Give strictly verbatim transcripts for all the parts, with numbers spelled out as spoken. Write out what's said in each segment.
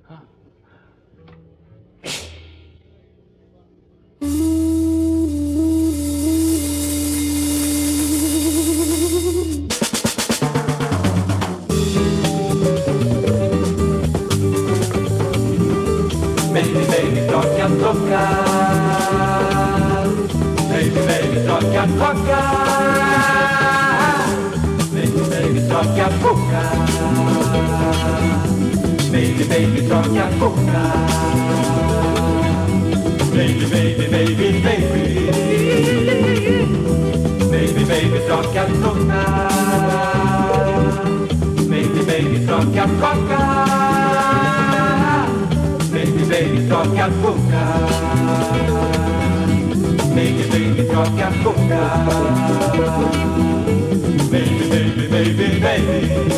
Ah. Baby, baby, toque a tocar. Baby, baby, toque a tocar. Baby, baby, toque a tocar. Baby, baby, toque a tocar. Baby, baby, baby, baby. Baby, baby, toque a tocar. Baby, baby, toque a tocar. Baby, baby, toque a tocar. Baby, baby, toque a tocar. Baby, baby, baby, baby.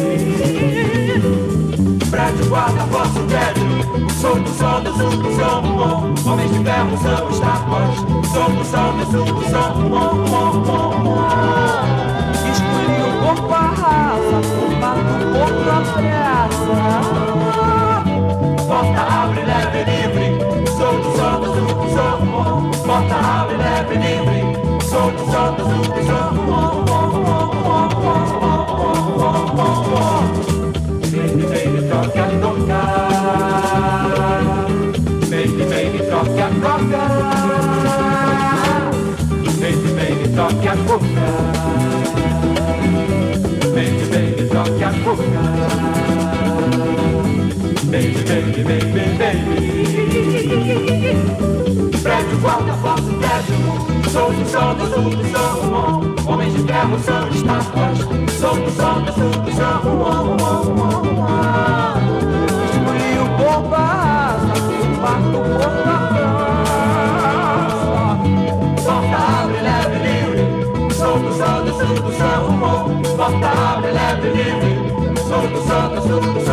Prédio, guarda, posso prédio. Sou do sol, do sul, do som, bom. Homens de ferro são estátuas. Sou do sol, do sul, do som, bom, bom, bom, bom. Escolhi o corpo a raça, formato o corpo a pressa. Porta, abre, leve, livre. Sou do sol, do sul, do som, bom. Porta, abre, leve, livre. Sou do sol, do sul, do som, bom, bom, bom, bom, bom, bom, bom, bom, bom. Baby, baby, toque a tocar. Baby, baby, toque a tocar. Baby, baby, toque a tocar. Baby, baby, toque a tocar. Baby, baby, baby, baby. Prédio, guarda, posso, prédio. Sou do sol, do sul, do som, bom. Homens de ferro são estátuas. Sou do sol, do sul, do som, bom, bom, bom, bom. Escolhi o corpo a raça, formato o corpo a pressa. Porta, abre, leve, livre. Sou do sol, do sul, do som, bom. Porta, abre, leve, livre. Sou do sol, do sul, do som.